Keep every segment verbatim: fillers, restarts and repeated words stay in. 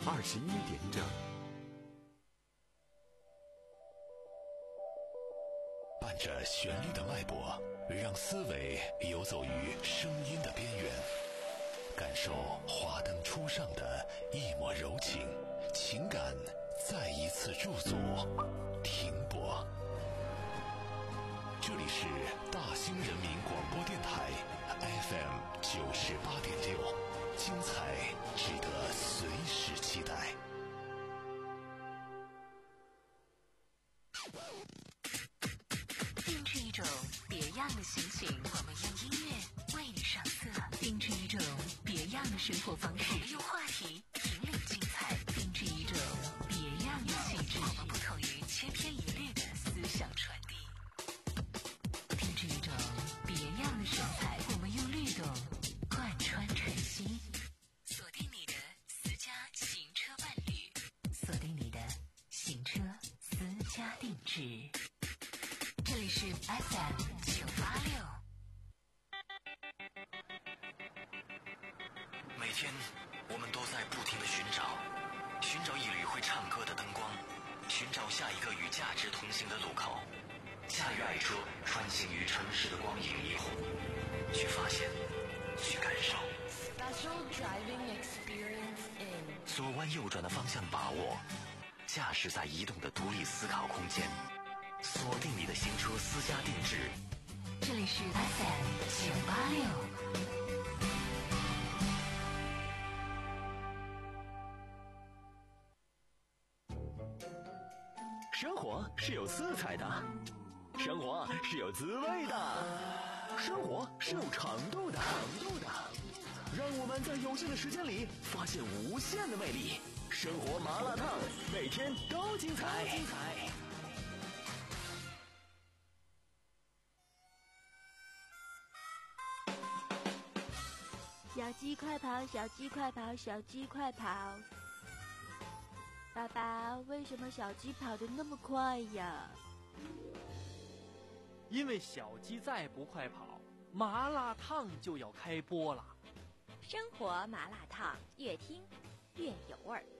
二十一点整。 伴着旋律的脉搏，让思维游走于声音的边缘，感受华灯初上的一抹柔情，情感再一次驻足停泊。这里是大兴人民广播电台 F M 九十八点六，精彩值得随时期待。 定制一种别样的心情，我们用音乐为你上色；定制一种别样的生活方式，我们用话题引领精彩；定制一种别样的气质，我们不同于千篇一律的思想传递；定制一种别样的神采，我们用律动贯穿晨曦。锁定你的私家行车伴侣，锁定你的行车私家定制。这里是 F M 九八六。 每天我们都在不停地寻找，寻找一缕会唱歌的灯光，寻找下一个与价值同行的路口。驾驭爱车，穿行于城市的光影霓虹，去发现，去感受。 Special driving experience in 左弯右转的方向把握，驾驶在移动的独立思考空间。锁定你的行车私家定制， 这里是 F M 九八六。 生活是有色彩的，生活是有滋味的，生活是有长度的。长度的，让我们在有限的时间里发现无限的魅力。生活麻辣烫，每天都精彩。精彩。 小鸡快跑，小鸡快跑，小鸡快跑！爸爸，为什么小鸡跑得那么快呀？ 因为小鸡再不快跑，麻辣烫就要开播了。 生活麻辣烫，越听越有味儿。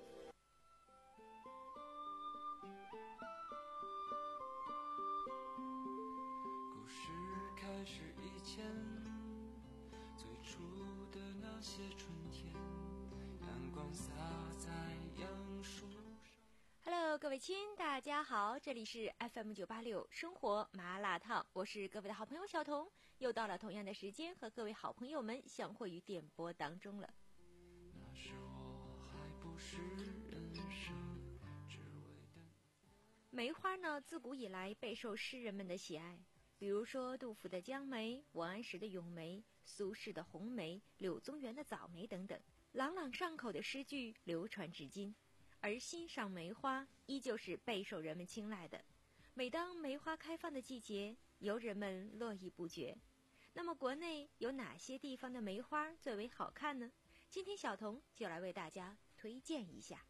故事开始以前，最初的那些春天，阳光洒在杨树上。 Hello， 各位亲，大家好，这里是 F M 九八六生活麻辣烫，我是各位的好朋友小彤，又到了同样的时间和各位好朋友们相会于电波当中了。 那时我还不是人生，只为等。 梅花呢，自古以来备受诗人们的喜爱，比如说杜甫的江梅、王安石的咏梅、苏轼的红梅、柳宗元的早梅等等，朗朗上口的诗句流传至今。而欣赏梅花依旧是备受人们青睐的。每当梅花开放的季节，游人们络绎不绝。那么国内有哪些地方的梅花最为好看呢？今天小彤就来为大家推荐一下。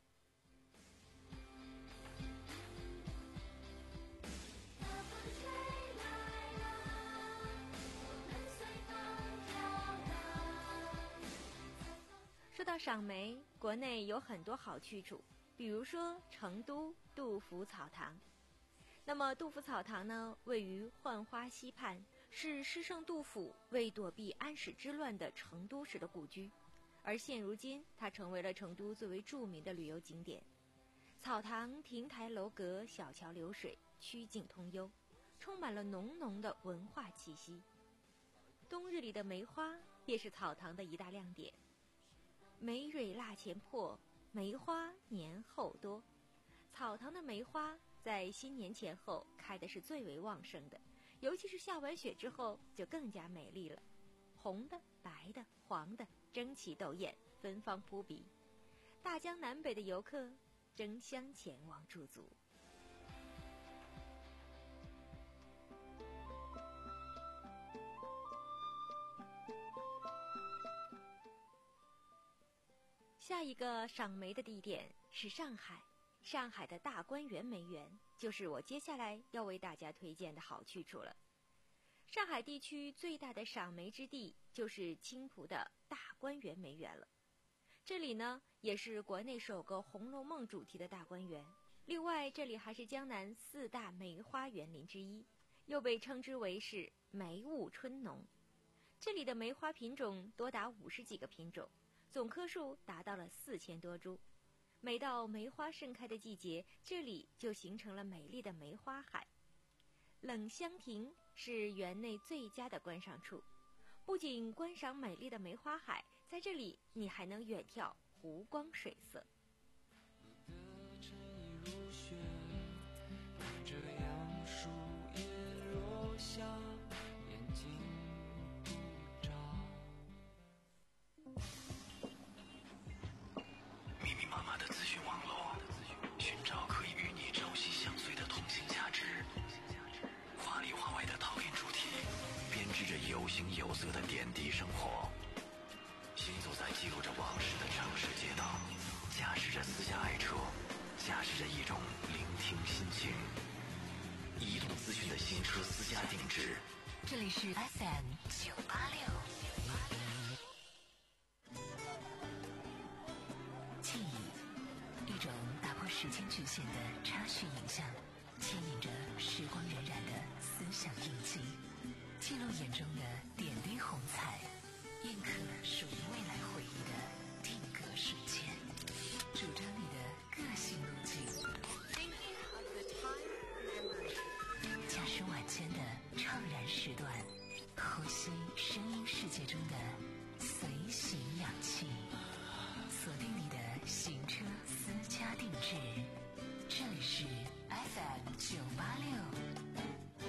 说到赏梅，国内有很多好去处，比如说成都杜甫草堂。那么杜甫草堂呢，位于浣花溪畔，是诗圣杜甫为躲避安史之乱的成都时的故居，而现如今它成为了成都最为著名的旅游景点。草堂亭台楼阁，小桥流水，曲径通幽，充满了浓浓的文化气息。冬日里的梅花也是草堂的一大亮点。梅蕊腊前破，梅花年后多。草堂的梅花在新年前后开的是最为旺盛的，尤其是下完雪之后就更加美丽了。红的、白的、黄的，争奇斗艳，芬芳扑鼻。大江南北的游客争相前往驻足。下一个赏梅的地点是上海，上海的大观园梅园就是我接下来要为大家推荐的好去处了。上海地区最大的赏梅之地就是青浦的大观园梅园了。 这里呢也是国内首个《红楼梦》主题的大观园。另外，这里还是江南四大梅花园林之一，又被称之为是梅雾春浓。这里的梅花品种多达五十几个品种，总棵数达到了四千多株。每到梅花盛开的季节，这里就形成了美丽的梅花海。冷香亭是园内最佳的观赏处，不仅观赏美丽的梅花海，在这里你还能远眺湖光水色。 这样树叶落下，眼睛不眨。 密密麻麻的资讯网络，寻找可以与你朝夕相随的通信价值。华里华外的讨论主题，编织着有形有色的点滴生活。行走在记录着往事的城市街道，驾驶着私家爱车，驾驶着一种聆听心情。移动资讯的新车私家定制， 这里是 F M 九八六。记忆，一种打破时间局限的插叙影像，牵引着时光荏苒的思想印记，记录眼中的点滴红彩，印刻属于未来回忆的定格瞬间，主张你的个性路径。驾驶晚间的怅然时段，呼吸声音世界中的随行氧气，锁定你的行车私家定制，这里是 F M 九八六。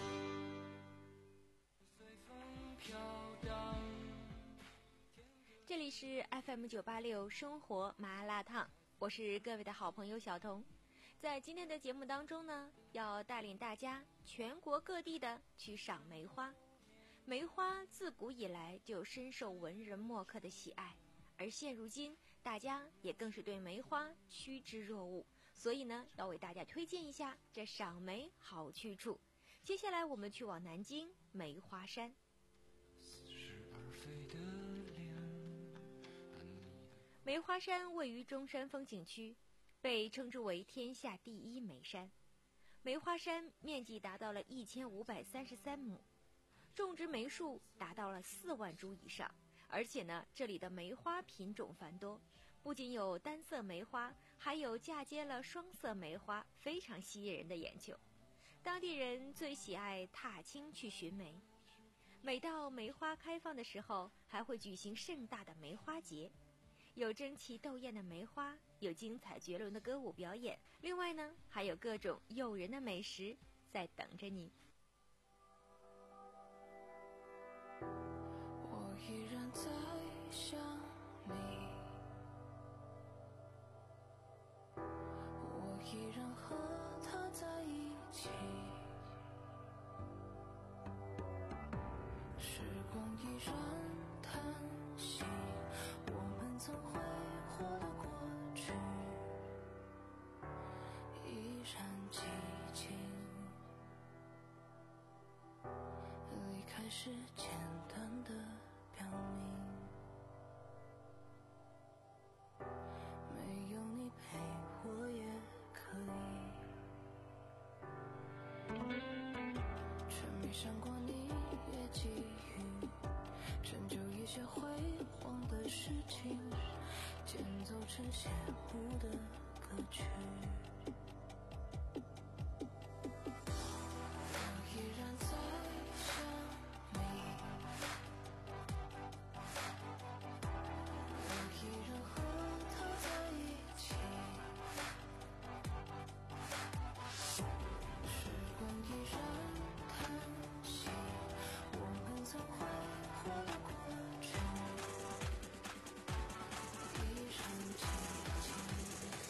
这里是 F M 九八六生活麻辣烫，我是各位的好朋友小彤。在今天的节目当中呢，要带领大家全国各地的去赏梅花。梅花自古以来就深受文人墨客的喜爱，而现如今大家也更是对梅花趋之若鹜，所以呢，要为大家推荐一下这赏梅好去处。接下来我们去往南京梅花山。梅花山位于中山风景区，被称之为天下第一梅山。梅花山面积达到了一千五百三十三亩，种植梅树达到了四万株以上，而且呢，这里的梅花品种繁多，不仅有单色梅花，还有嫁接了双色梅花，非常吸引人的眼球。当地人最喜爱踏青去寻梅，每到梅花开放的时候，还会举行盛大的梅花节。有争奇斗艳的梅花，有精彩绝伦的歌舞表演，另外呢，还有各种诱人的美食在等着你。 我依然在想你，我依然和他在一起，时光依然叹息，我们曾挥霍的过去依然寂静，离开是简单的表明，没有你陪我也可以，却没想过你也给予成就一些辉煌的事情，间奏成谢幕的歌曲。我依然在想你，我依然和他在一起，时光依然叹息，我们曾挥霍的过去依然寂静。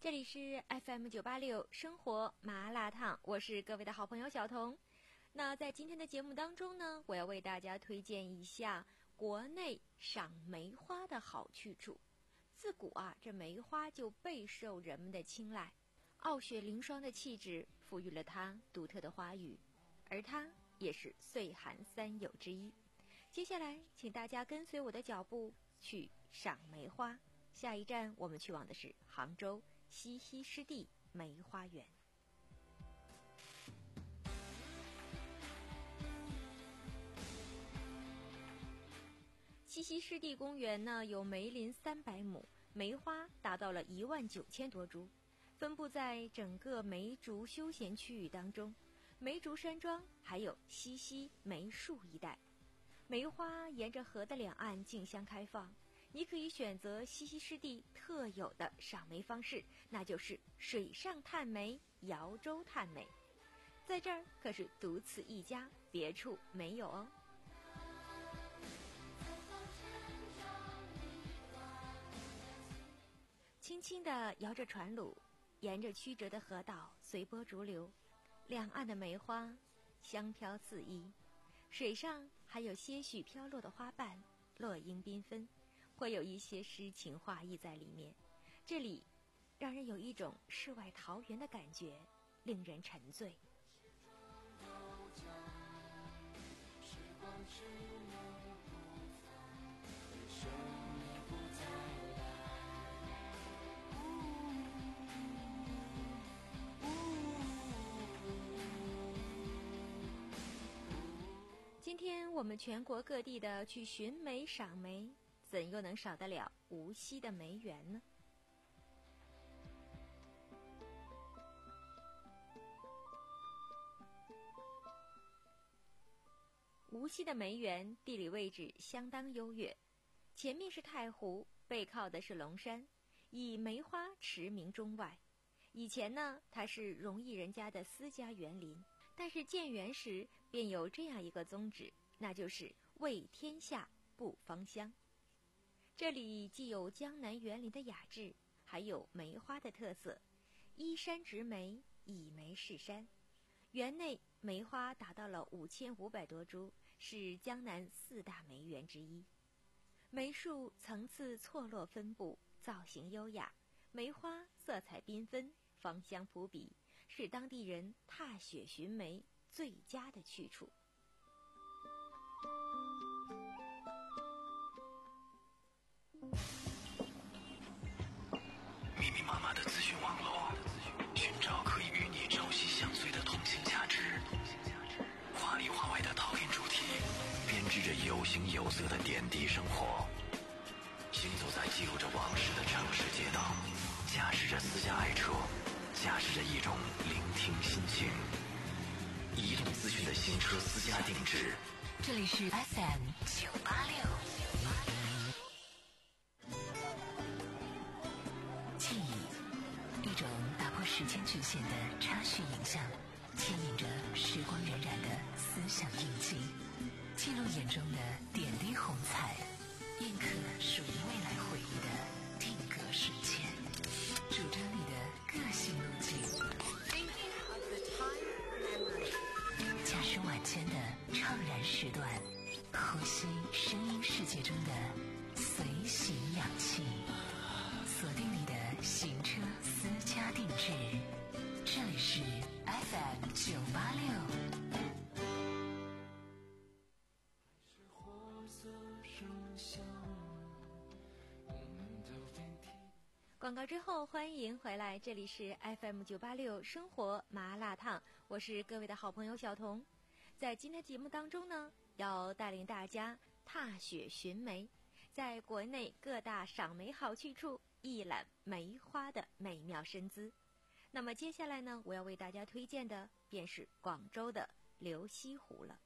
这里是 F M 九八六生活麻辣烫，我是各位的好朋友小彤。那在今天的节目当中呢，我要为大家推荐一下国内赏梅花的好去处。自古啊，这梅花就备受人们的青睐，傲雪凌霜的气质赋予了它独特的花语，而它也是岁寒三友之一。接下来请大家跟随我的脚步去赏梅花，下一站我们去往的是杭州西溪湿地梅花园。西溪湿地公园呢，有梅林三百亩，梅花达到了一万九千多株，分布在整个梅竹休闲区域当中，梅竹山庄还有西溪梅树一带。梅花沿着河的两岸竞相开放，你可以选择西溪湿地特有的赏梅方式，那就是水上探梅、摇舟探梅。在这儿可是独此一家，别处没有哦。轻轻地摇着船橹，沿着曲折的河道随波逐流，两岸的梅花香飘四溢，水上还有些许飘落的花瓣，落英缤纷，会有一些诗情画意在里面。这里让人有一种世外桃源的感觉，令人沉醉。今天我们全国各地的去寻梅赏梅，怎又能少得了无锡的梅园呢？无锡的梅园地理位置相当优越，前面是太湖，背靠的是龙山，以梅花驰名中外。以前呢，它是荣毅人家的私家园林，但是建园时便有这样一个宗旨，那就是为天下布芳香。这里既有江南园林的雅致，还有梅花的特色，依山植梅，以梅饰山。园内梅花达到了五千五百多株，是江南四大梅园之一。梅树层次错落分布，造型优雅，梅花色彩缤纷，芳香扑鼻，是当地人踏雪寻梅最佳的去处。 密密麻麻的资讯网络，寻找可以与你朝夕相随的通信价值。华里华外的讨论主题，编织着有形有色的点滴生活。行走在记录着往事的城市街道，驾驶着私家爱车，驾驶着一种聆听心情。移动资讯的新车私家定制， 这里是 F M 九八六。记忆，一种打破时间局限的插叙影像，牵引着时光荏苒的思想印记，记录眼中的点滴红彩，印刻属于未来回忆的定格瞬间，主张你的个性路径。驾驶晚间的怅然时段，呼吸声音世界中的随行氧气，锁定你的行车私家定制，这里是 F M 九八六。广告之后，欢迎回来，这里是 F M 九八六生活麻辣烫，我是各位的好朋友小彤。在今天节目当中呢，要带领大家踏雪寻梅，在国内各大赏梅好去处一览梅花的美妙身姿。那么接下来呢，我要为大家推荐的便是广州的流西湖了。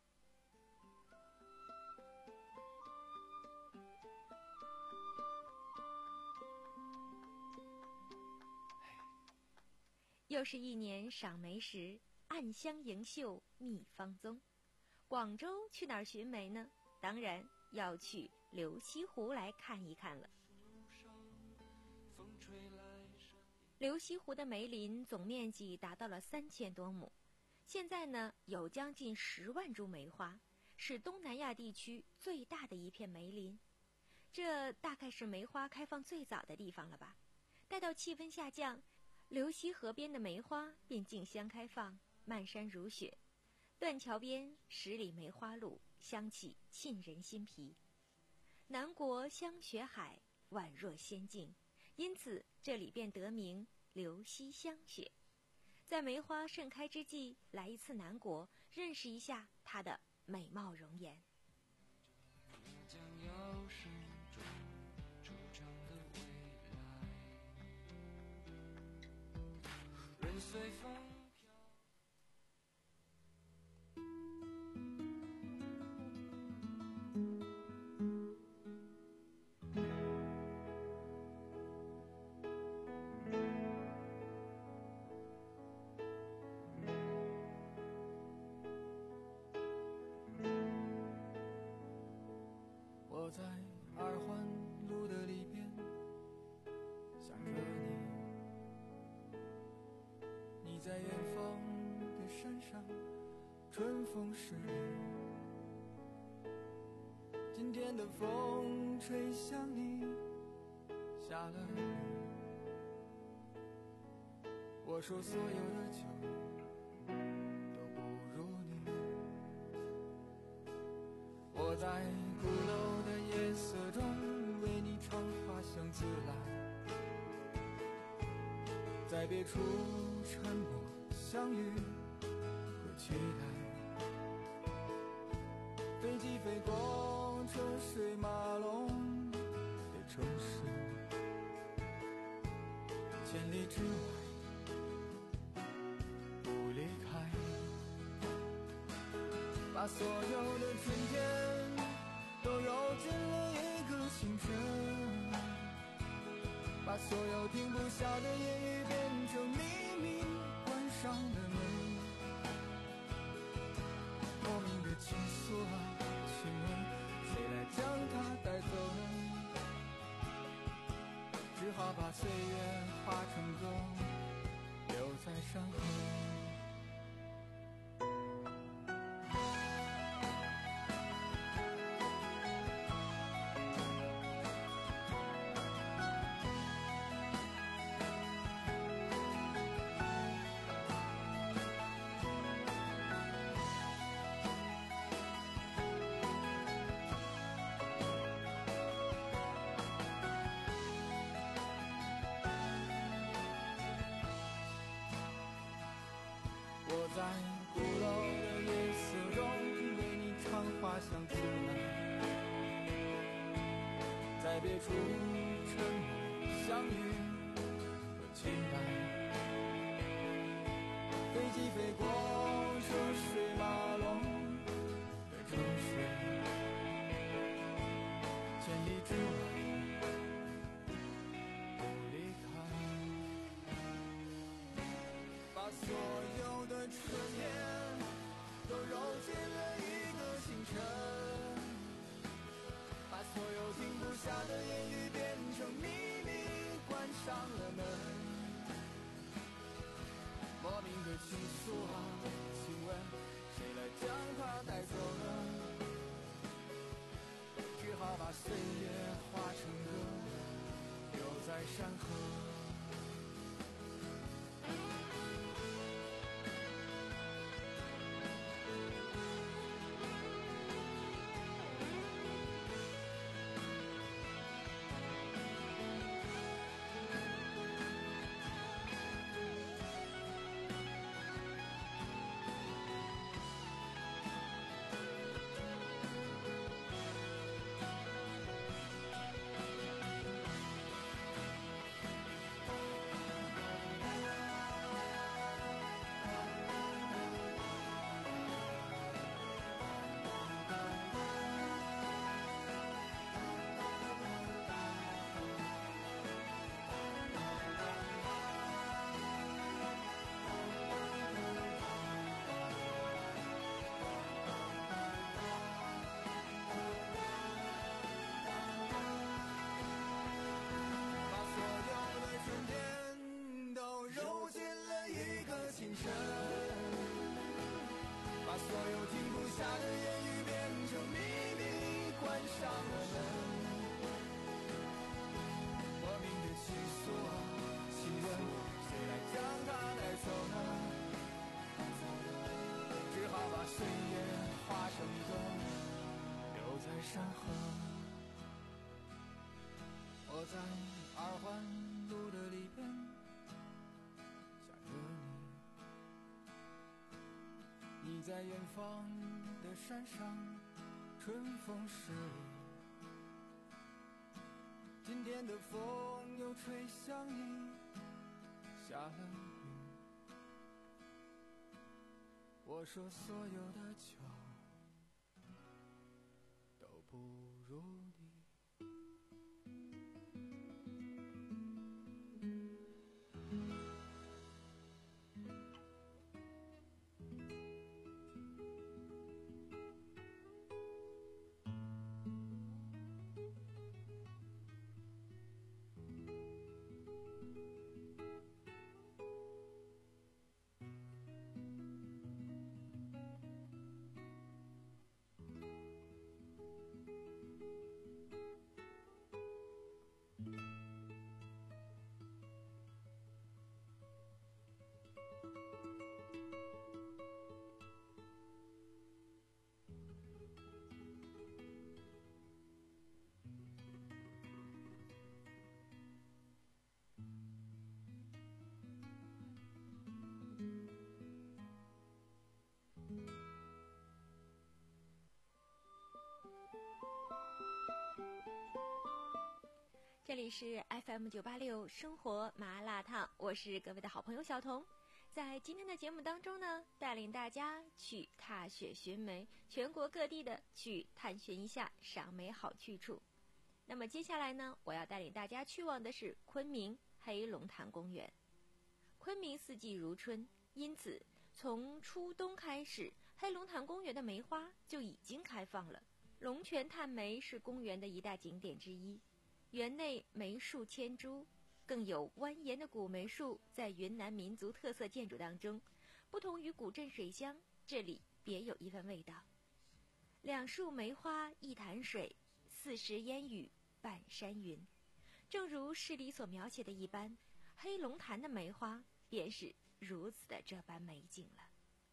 又是一年赏梅时，暗香盈袖秘芳踪。广州去哪儿寻梅呢？当然要去流西湖来看一看了。 流西湖的梅林总面积达到了三千多亩，现在呢有将近十万株梅花，是东南亚地区最大的一片梅林。这大概是梅花开放最早的地方了吧？待到气温下降，流西河边的梅花便竞相开放，漫山如雪。断桥边十里梅花路，香气沁人心脾。南国香雪海，宛若仙境，因此这里便得名流西香雪。在梅花盛开之际，来一次南国，认识一下它的美貌容颜。 将要伸出出场的未来，任随风我在二环路的里边想着你，你在远方的山上，春风十里。今天的风吹向你，下了雨。我说所有的酒都不如你。我在鼓楼的夜色中为你唱花香自来，在别处沉默相遇和期待。飞机飞过车水马龙的城市，千里之外不离开，把所有的春天都揉进了一个清晨，把所有停不下的言语变成秘密，关上了门。莫名的情愫啊，请问谁来将它带走呢？只好把岁月化成歌，留在山河。我在鼓楼的夜色中为你唱花香自来，在别处沉默相遇和期待。飞机飞过车水马龙的城市，千里之外不离开，把所有的春天都揉进了一个清晨，把所有停不下的言语变成秘密，关上了门。莫名的情愫啊，请问谁来将它带走呢？只好把岁月化成歌，留在山河。 神，把所有停不下的言语变成秘密，关上了门。莫名的情愫啊，情人，谁来将它带走呢？只好把深夜化成一个留在山河。我在二环路的里边想着你，你在远方的山上，春风十里。今天的风又吹向你，下了雨。我说所有的酒都不如你。 这里是 F M 九八六生活麻辣烫，我是各位的好朋友小彤。在今天的节目当中呢，带领大家去踏雪寻梅，全国各地的去探寻一下赏梅好去处。那么接下来呢，我要带领大家去往的是昆明黑龙潭公园。昆明四季如春，因此从初冬开始，黑龙潭公园的梅花就已经开放了。龙泉探梅是公园的一大景点之一，园内梅树千株，更有蜿蜒的古梅树在云南民族特色建筑当中，不同于古镇水乡，这里别有一番味道。两树梅花一潭水，四时烟雨半山云。正如诗里所描写的一般，黑龙潭的梅花便是如此的这般美景了。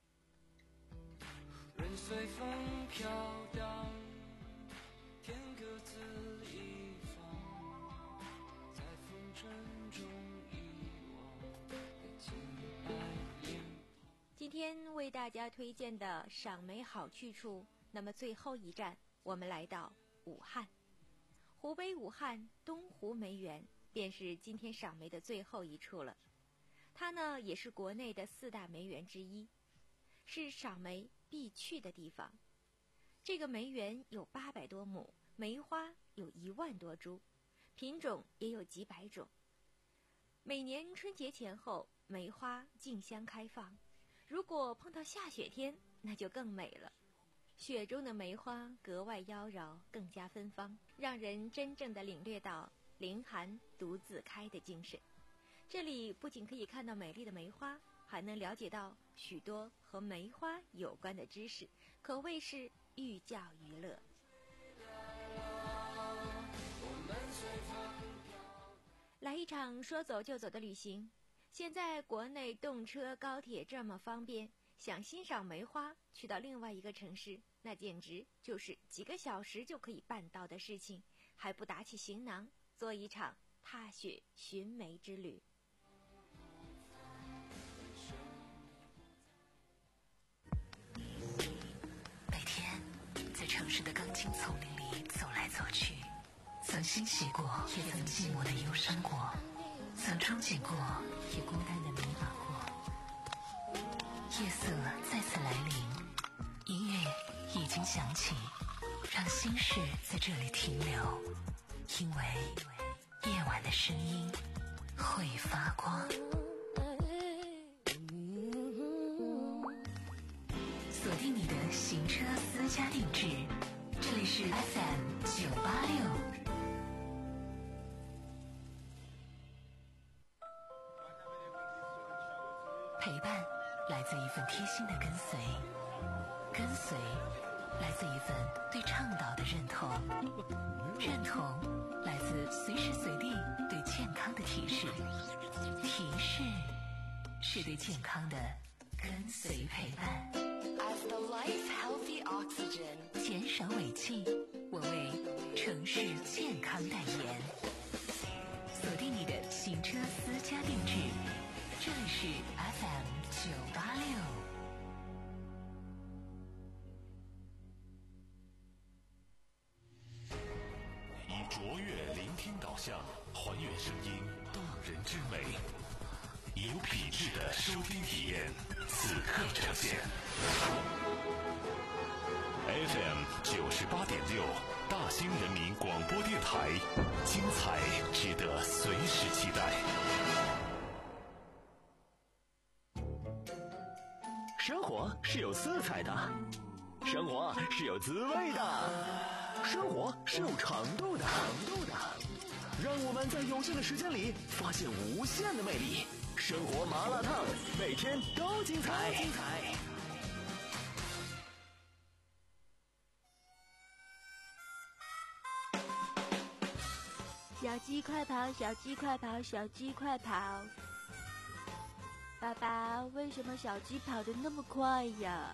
任随风飘荡，天各自一方，在风尘中遗忘的清白脸庞。 今天为大家推荐的赏梅好去处，那么最后一站我们来到武汉。湖北武汉东湖梅园便是今天赏梅的最后一处了。它呢也是国内的四大梅园之一，是赏梅必去的地方。这个梅园有八百多亩，梅花有一万多株，品种也有几百种。每年春节前后，梅花竞相开放，如果碰到下雪天，那就更美了。雪中的梅花格外妖娆，更加芬芳，让人真正的领略到凌寒独自开的精神。这里不仅可以看到美丽的梅花，还能了解到许多和梅花有关的知识，可谓是寓教于乐。来一场说走就走的旅行。现在国内动车高铁这么方便，想欣赏梅花，去到另外一个城市，那简直就是几个小时就可以办到的事情，还不打起行囊，做一场踏雪寻梅之旅。 每天在城市的钢筋丛林里走来走去，曾欣喜过，也曾寂寞的忧伤过，曾憧憬过，也孤单的迷茫过。夜色再次来临，音乐已经响起，让心事在这里停留，因为夜晚的声音会发光。锁定你的行车私家定制，这里是 F M 九八六。陪伴来自一份贴心的跟随，跟随来自一份对倡导的认同，认同来自随时随地对健康的提示，提示是对健康的跟随陪伴。 As the life healthy oxygen， 减少尾气，我为城市健康代言。锁定你的行车私家定制，这里是 F M 九八六。 以卓越聆听导向，还原声音动人之美，以有品质的收听体验，此刻呈现。F M 九十八点六，大兴人民广播电台，精彩值得随时期待。 生活是有色彩的，生活是有滋味的，生活是有长度的。长度的，让我们在有限的时间里发现无限的魅力。生活麻辣烫，每天都精彩。精彩。 小鸡快跑，小鸡快跑，小鸡快跑！爸爸，为什么小鸡跑得那么快呀？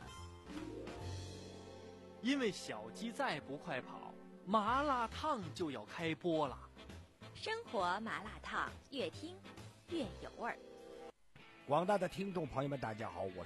因为小鸡再不快跑，麻辣烫就要开播了。 生活麻辣烫，越听越有味儿。 广大的听众朋友们，大家好，我